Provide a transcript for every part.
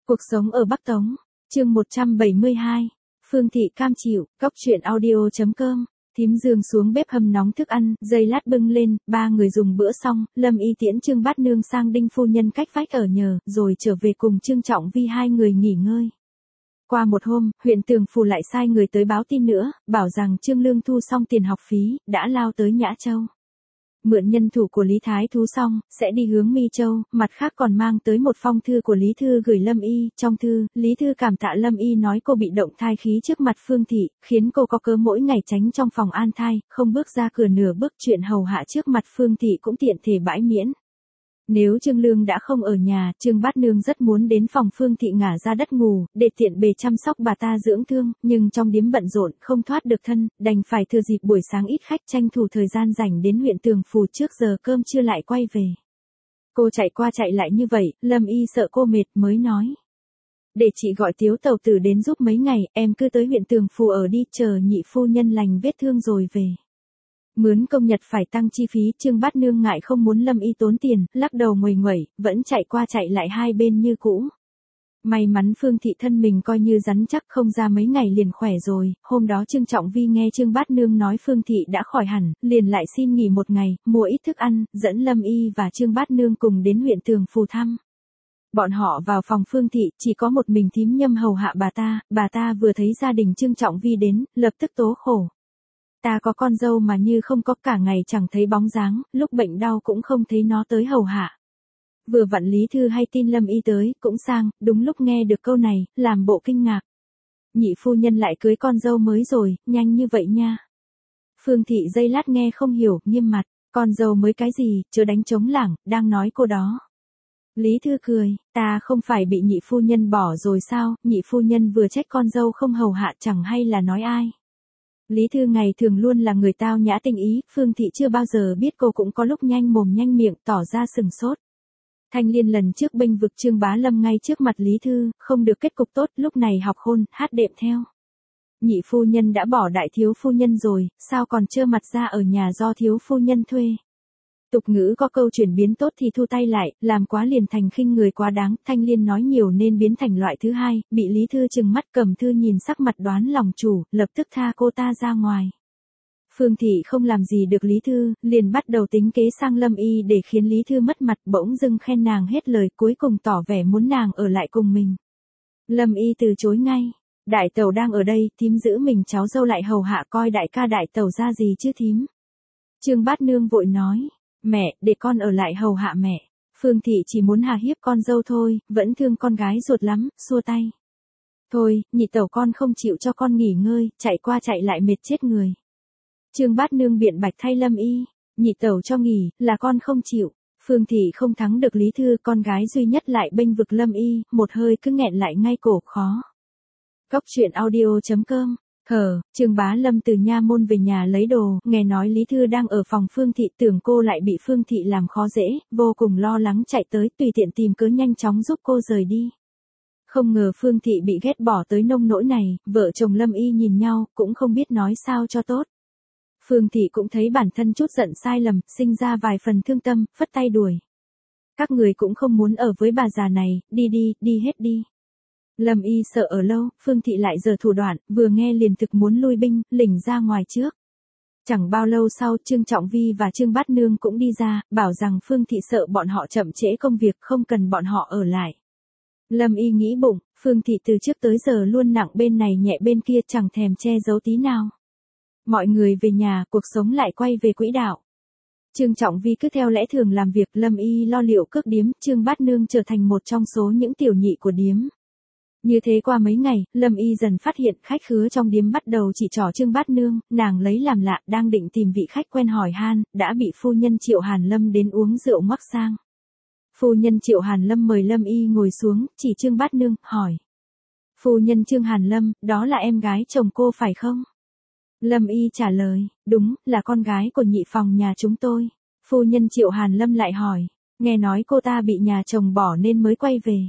Cuộc sống ở Bắc Tống, chương 172, Phương Thị cam chịu, góc truyện audio.com, thím Dương xuống bếp hâm nóng thức ăn, giây lát bưng lên, ba người dùng bữa xong, Lâm Y tiễn Trương Bát Nương sang Đinh phu nhân cách vách ở nhờ, rồi trở về cùng Trương Trọng Vi hai người nghỉ ngơi. Qua một hôm, huyện Tường Phủ lại sai người tới báo tin nữa, bảo rằng Trương Lương thu xong tiền học phí, đã lao tới Nhã Châu. Mượn nhân thủ của Lý Thái Thú xong, sẽ đi hướng Mi Châu, mặt khác còn mang tới một phong thư của Lý Thư gửi Lâm Y, trong thư, Lý Thư cảm tạ Lâm Y nói cô bị động thai khí trước mặt Phương Thị, khiến cô có cớ mỗi ngày tránh trong phòng an thai, không bước ra cửa nửa bước, chuyện hầu hạ trước mặt Phương Thị cũng tiện thể bãi miễn. Nếu Trương Lương đã không ở nhà, Trương Bát Nương rất muốn đến phòng Phương Thị ngả ra đất ngủ, để tiện bề chăm sóc bà ta dưỡng thương, nhưng trong điếm bận rộn, không thoát được thân, đành phải thừa dịp buổi sáng ít khách tranh thủ thời gian rảnh đến huyện Tường Phủ trước giờ cơm trưa lại quay về. Cô chạy qua chạy lại như vậy, Lâm Y sợ cô mệt mới nói. Để chị gọi Tiếu tàu tử đến giúp mấy ngày, em cứ tới huyện Tường Phủ ở đi, chờ nhị phu nhân lành vết thương rồi về. Mướn công nhật phải tăng chi phí, Trương Bát Nương ngại không muốn Lâm Y tốn tiền, lắc đầu nguầy nguẩy, vẫn chạy qua chạy lại hai bên như cũ. May mắn Phương Thị thân mình coi như rắn chắc, không ra mấy ngày liền khỏe rồi. Hôm đó Trương Trọng Vi nghe Trương Bát Nương nói Phương Thị đã khỏi hẳn, liền lại xin nghỉ một ngày, mua ít thức ăn, dẫn Lâm Y và Trương Bát Nương cùng đến huyện Tường Phủ thăm. Bọn họ vào phòng Phương Thị, chỉ có một mình thím Nhâm hầu hạ bà ta vừa thấy gia đình Trương Trọng Vi đến, lập tức tố khổ. Ta có con dâu mà như không có, cả ngày chẳng thấy bóng dáng, lúc bệnh đau cũng không thấy nó tới hầu hạ. Vừa vặn Lý Thư hay tin Lâm Y tới, cũng sang, đúng lúc nghe được câu này, làm bộ kinh ngạc. Nhị phu nhân lại cưới con dâu mới rồi, nhanh như vậy nha. Phương Thị giây lát nghe không hiểu, nghiêm mặt, con dâu mới cái gì, chớ đánh trống lảng, đang nói cô đó. Lý Thư cười, ta không phải bị nhị phu nhân bỏ rồi sao, nhị phu nhân vừa trách con dâu không hầu hạ chẳng hay là nói ai. Lý Thư ngày thường luôn là người tao nhã tinh ý, Phương Thị chưa bao giờ biết cô cũng có lúc nhanh mồm nhanh miệng, tỏ ra sừng sốt. Thanh Liên lần trước bênh vực Trương Bá Lâm ngay trước mặt Lý Thư, không được kết cục tốt, lúc này học khôn, hát đệm theo. Nhị phu nhân đã bỏ đại thiếu phu nhân rồi, sao còn trơ mặt ra ở nhà do thiếu phu nhân thuê. Tục ngữ có câu chuyển biến tốt thì thu tay lại, làm quá liền thành khinh người quá đáng, Thanh Liên nói nhiều nên biến thành loại thứ hai, bị Lý Thư trừng mắt cầm thư nhìn sắc mặt đoán lòng chủ, lập tức tha cô ta ra ngoài. Phương Thị không làm gì được Lý Thư, liền bắt đầu tính kế sang Lâm Y để khiến Lý Thư mất mặt, bỗng dưng khen nàng hết lời, cuối cùng tỏ vẻ muốn nàng ở lại cùng mình. Lâm Y từ chối ngay, đại tẩu đang ở đây, thím giữ mình cháu dâu lại hầu hạ, coi đại ca đại tẩu ra gì chứ thím. Trương Bát Nương vội nói. Mẹ, để con ở lại hầu hạ mẹ. Phương Thị chỉ muốn hà hiếp con dâu thôi, vẫn thương con gái ruột lắm, xua tay. Thôi, nhị tẩu con không chịu cho con nghỉ ngơi, chạy qua chạy lại mệt chết người. Trương Bát Nương biện bạch thay Lâm Y, nhị tẩu cho nghỉ, là con không chịu. Phương Thị không thắng được Lý Thư, con gái duy nhất lại bênh vực Lâm Y, một hơi cứ nghẹn lại ngay cổ khó. Góc truyện audio.com. Trương Bá Lâm từ nha môn về nhà lấy đồ, nghe nói Lý Thư đang ở phòng Phương Thị, tưởng cô lại bị Phương Thị làm khó dễ, vô cùng lo lắng chạy tới, tùy tiện tìm cớ nhanh chóng giúp cô rời đi. Không ngờ Phương Thị bị ghét bỏ tới nông nỗi này, vợ chồng Lâm Y nhìn nhau, cũng không biết nói sao cho tốt. Phương Thị cũng thấy bản thân chút giận sai lầm, sinh ra vài phần thương tâm, phất tay đuổi. Các người cũng không muốn ở với bà già này, đi hết đi. Lâm Y sợ ở lâu, Phương Thị lại giở thủ đoạn, vừa nghe liền thực muốn lui binh, lỉnh ra ngoài trước. Chẳng bao lâu sau, Trương Trọng Vi và Trương Bát Nương cũng đi ra, bảo rằng Phương Thị sợ bọn họ chậm trễ công việc, không cần bọn họ ở lại. Lâm Y nghĩ bụng, Phương Thị từ trước tới giờ luôn nặng bên này nhẹ bên kia, chẳng thèm che giấu tí nào. Mọi người về nhà, cuộc sống lại quay về quỹ đạo. Trương Trọng Vi cứ theo lẽ thường làm việc, Lâm Y lo liệu cước điếm, Trương Bát Nương trở thành một trong số những tiểu nhị của điếm. Như thế qua mấy ngày, Lâm Y dần phát hiện khách khứa trong điếm bắt đầu chỉ trỏ Trương Bát Nương, nàng lấy làm lạ, đang định tìm vị khách quen hỏi han, đã bị phu nhân Triệu Hàn Lâm đến uống rượu ngoắc sang. Phu nhân Triệu Hàn Lâm mời Lâm Y ngồi xuống, chỉ Trương Bát Nương, hỏi. Phu nhân Trương Hàn Lâm, đó là em gái chồng cô phải không? Lâm Y trả lời, đúng, là con gái của nhị phòng nhà chúng tôi. Phu nhân Triệu Hàn Lâm lại hỏi, nghe nói cô ta bị nhà chồng bỏ nên mới quay về.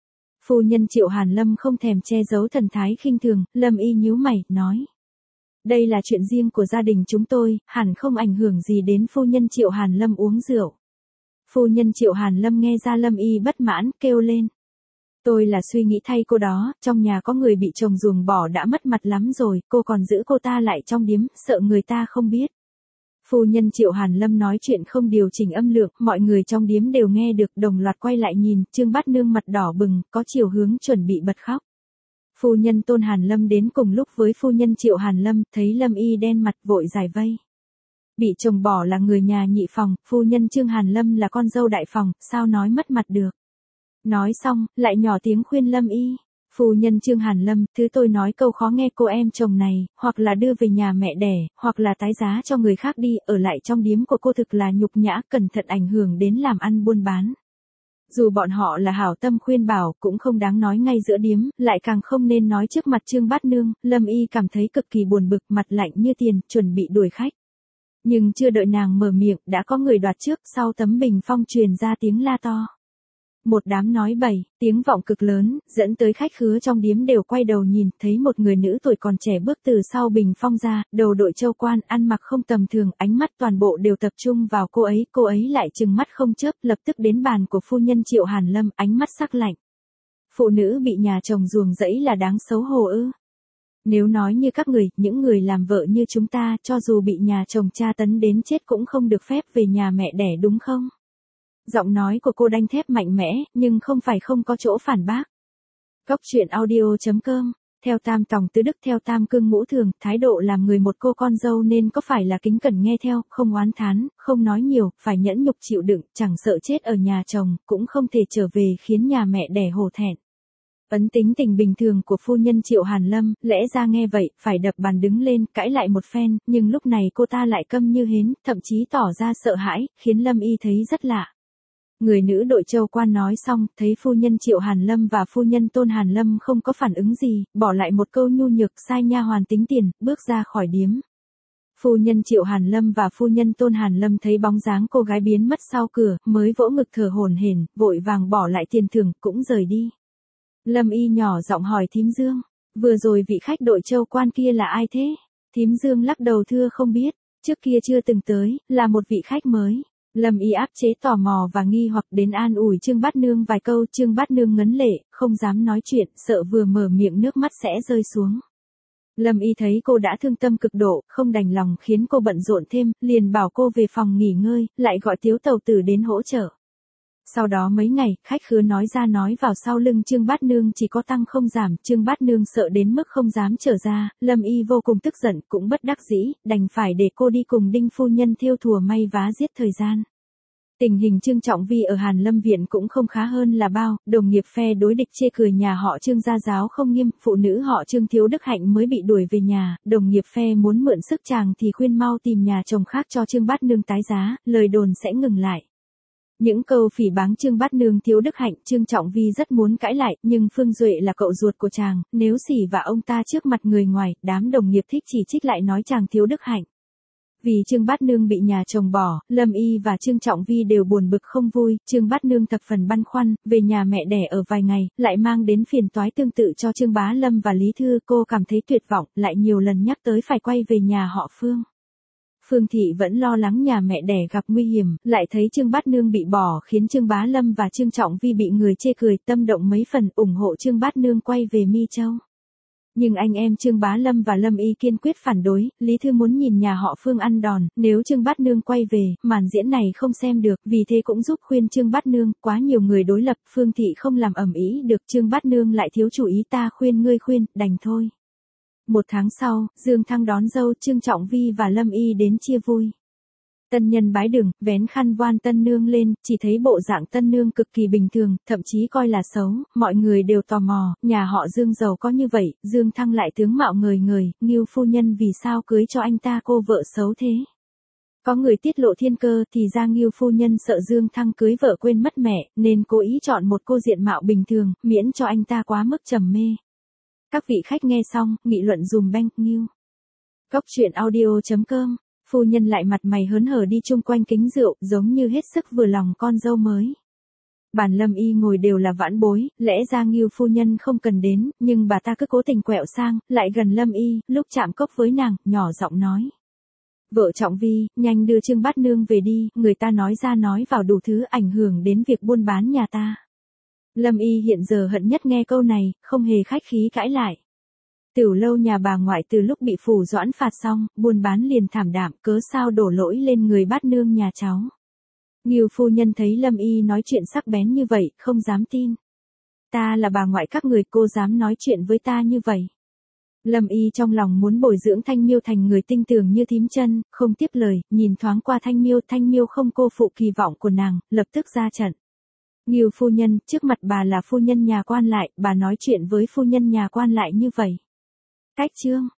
Phu nhân Triệu Hàn Lâm không thèm che giấu thần thái khinh thường, Lâm Y nhíu mày, nói. Đây là chuyện riêng của gia đình chúng tôi, hẳn không ảnh hưởng gì đến phu nhân Triệu Hàn Lâm uống rượu. Phu nhân Triệu Hàn Lâm nghe ra Lâm Y bất mãn, kêu lên. Tôi là suy nghĩ thay cô đó, trong nhà có người bị chồng ruồng bỏ đã mất mặt lắm rồi, cô còn giữ cô ta lại trong điếm, sợ người ta không biết. Phu nhân Triệu Hàn Lâm nói chuyện không điều chỉnh âm lượng, mọi người trong điếm đều nghe được, đồng loạt quay lại nhìn, Trương Bát Nương mặt đỏ bừng, có chiều hướng chuẩn bị bật khóc. Phu nhân Tôn Hàn Lâm đến cùng lúc với phu nhân Triệu Hàn Lâm, thấy Lâm Y đen mặt vội giải vây. Bị chồng bỏ là người nhà nhị phòng, phu nhân Trương Hàn Lâm là con dâu đại phòng, sao nói mất mặt được. Nói xong, lại nhỏ tiếng khuyên Lâm Y. Phu nhân Trương Hàn Lâm, thứ tôi nói câu khó nghe, cô em chồng này, hoặc là đưa về nhà mẹ đẻ, hoặc là tái giá cho người khác đi, ở lại trong điếm của cô thực là nhục nhã, cẩn thận ảnh hưởng đến làm ăn buôn bán. Dù bọn họ là hảo tâm khuyên bảo, cũng không đáng nói ngay giữa điếm, lại càng không nên nói trước mặt Trương Bát Nương. Lâm Y cảm thấy cực kỳ buồn bực, mặt lạnh như tiền, chuẩn bị đuổi khách. Nhưng chưa đợi nàng mở miệng, đã có người đoạt trước, sau tấm bình phong truyền ra tiếng la to. Một đám nói bậy, tiếng vọng cực lớn, dẫn tới khách khứa trong điếm đều quay đầu nhìn, thấy một người nữ tuổi còn trẻ bước từ sau bình phong ra, đầu đội châu quan, ăn mặc không tầm thường, ánh mắt toàn bộ đều tập trung vào cô ấy lại trừng mắt không chớp, lập tức đến bàn của phu nhân Triệu Hàn Lâm, ánh mắt sắc lạnh. Phụ nữ bị nhà chồng ruồng rẫy là đáng xấu hổ ư? Nếu nói như các người, những người làm vợ như chúng ta, cho dù bị nhà chồng tra tấn đến chết cũng không được phép về nhà mẹ đẻ đúng không? Giọng nói của cô đanh thép mạnh mẽ, nhưng không phải không có chỗ phản bác. Cóc truyện audio.com. Theo Tam Tòng Tứ Đức, theo Tam Cương Ngũ Thường, thái độ làm người một cô con dâu nên có phải là kính cẩn nghe theo, không oán thán, không nói nhiều, phải nhẫn nhục chịu đựng, chẳng sợ chết ở nhà chồng, cũng không thể trở về khiến nhà mẹ đẻ hổ thẹn. Ấn tính tình bình thường của phu nhân Triệu Hàn Lâm, lẽ ra nghe vậy, phải đập bàn đứng lên, cãi lại một phen, nhưng lúc này cô ta lại câm như hến, thậm chí tỏ ra sợ hãi, khiến Lâm Y thấy rất lạ. Người nữ đội châu quan nói xong, thấy phu nhân Triệu Hàn Lâm và phu nhân Tôn Hàn Lâm không có phản ứng gì, bỏ lại một câu nhu nhược, sai nha hoàn tính tiền, bước ra khỏi điếm. Phu nhân Triệu Hàn Lâm và phu nhân Tôn Hàn Lâm thấy bóng dáng cô gái biến mất sau cửa, mới vỗ ngực thở hổn hển, vội vàng bỏ lại tiền thưởng, cũng rời đi. Lâm Y nhỏ giọng hỏi Thím Dương, vừa rồi vị khách đội châu quan kia là ai thế? Thím Dương lắc đầu thưa không biết, trước kia chưa từng tới, là một vị khách mới. Lâm Y áp chế tò mò và nghi hoặc đến an ủi Trương Bát Nương vài câu, Trương Bát Nương ngấn lệ, không dám nói chuyện, sợ vừa mở miệng nước mắt sẽ rơi xuống. Lâm Y thấy cô đã thương tâm cực độ, không đành lòng khiến cô bận rộn thêm, liền bảo cô về phòng nghỉ ngơi, lại gọi Tiếu Tàu Tử đến hỗ trợ. Sau đó mấy ngày, khách khứa nói ra nói vào sau lưng Trương Bát Nương chỉ có tăng không giảm, Trương Bát Nương sợ đến mức không dám trở ra, Lâm Y vô cùng tức giận, cũng bất đắc dĩ, đành phải để cô đi cùng Đinh phu nhân thêu thùa may vá giết thời gian. Tình hình Trương Trọng Vi ở Hàn Lâm viện cũng không khá hơn là bao, đồng nghiệp phe đối địch chê cười nhà họ Trương gia giáo không nghiêm, phụ nữ họ Trương thiếu đức hạnh mới bị đuổi về nhà, đồng nghiệp phe muốn mượn sức chàng thì khuyên mau tìm nhà chồng khác cho Trương Bát Nương tái giá, lời đồn sẽ ngừng lại. Những câu phỉ báng Trương Bát Nương thiếu đức hạnh, Trương Trọng Vi rất muốn cãi lại, nhưng Phương Duệ là cậu ruột của chàng, nếu xỉ vả ông ta trước mặt người ngoài, đám đồng nghiệp thích chỉ trích lại nói chàng thiếu đức hạnh. Vì Trương Bát Nương bị nhà chồng bỏ, Lâm Y và Trương Trọng Vi đều buồn bực không vui, Trương Bát Nương thập phần băn khoăn, về nhà mẹ đẻ ở vài ngày, lại mang đến phiền toái tương tự cho Trương Bá Lâm và Lý Thư, cô cảm thấy tuyệt vọng, lại nhiều lần nhắc tới phải quay về nhà họ Phương. Phương Thị vẫn lo lắng nhà mẹ đẻ gặp nguy hiểm, lại thấy Trương Bát Nương bị bỏ khiến Trương Bá Lâm và Trương Trọng Vi bị người chê cười, tâm động mấy phần, ủng hộ Trương Bát Nương quay về Mi Châu. Nhưng anh em Trương Bá Lâm và Lâm Y kiên quyết phản đối, Lý Thư muốn nhìn nhà họ Phương ăn đòn, nếu Trương Bát Nương quay về, màn diễn này không xem được, vì thế cũng giúp khuyên Trương Bát Nương, quá nhiều người đối lập, Phương Thị không làm ầm ĩ được, Trương Bát Nương lại thiếu chủ ý, ta khuyên ngươi khuyên, đành thôi. Một tháng sau, Dương Thăng đón dâu, Trương Trọng Vi và Lâm Y đến chia vui. Tân nhân bái đường, vén khăn voan tân nương lên, chỉ thấy bộ dạng tân nương cực kỳ bình thường, thậm chí coi là xấu, mọi người đều tò mò, nhà họ Dương giàu có như vậy, Dương Thăng lại tướng mạo ngời ngời, Ngưu phu nhân vì sao cưới cho anh ta cô vợ xấu thế? Có người tiết lộ thiên cơ thì ra Ngưu phu nhân sợ Dương Thăng cưới vợ quên mất mẹ, nên cố ý chọn một cô diện mạo bình thường, miễn cho anh ta quá mức trầm mê. Các vị khách nghe xong, nghị luận dùm beng, Ngưu. Cóc truyện audio.com. Phu nhân lại mặt mày hớn hở đi chung quanh kính rượu, giống như hết sức vừa lòng con dâu mới. Bàn Lâm Y ngồi đều là vãn bối, lẽ ra Ngưu phu nhân không cần đến, nhưng bà ta cứ cố tình quẹo sang, lại gần Lâm Y, lúc chạm cốc với nàng, nhỏ giọng nói. Vợ Trọng Vi, nhanh đưa Trương Bát Nương về đi, người ta nói ra nói vào đủ thứ ảnh hưởng đến việc buôn bán nhà ta. Lâm Y hiện giờ hận nhất nghe câu này, không hề khách khí cãi lại. Tiểu lâu nhà bà ngoại từ lúc bị phủ doãn phạt xong, buôn bán liền thảm đạm, cớ sao đổ lỗi lên người bát nương nhà cháu. Ngưu phu nhân thấy Lâm Y nói chuyện sắc bén như vậy, không dám tin. Ta là bà ngoại các người, cô dám nói chuyện với ta như vậy. Lâm Y trong lòng muốn bồi dưỡng Thanh Miêu thành người tinh tường như thím chân, không tiếp lời, nhìn thoáng qua Thanh Miêu không cô phụ kỳ vọng của nàng, lập tức ra trận. Ngưu phu nhân, trước mặt bà là phu nhân nhà quan lại, bà nói chuyện với phu nhân nhà quan lại như vậy. Cách trương,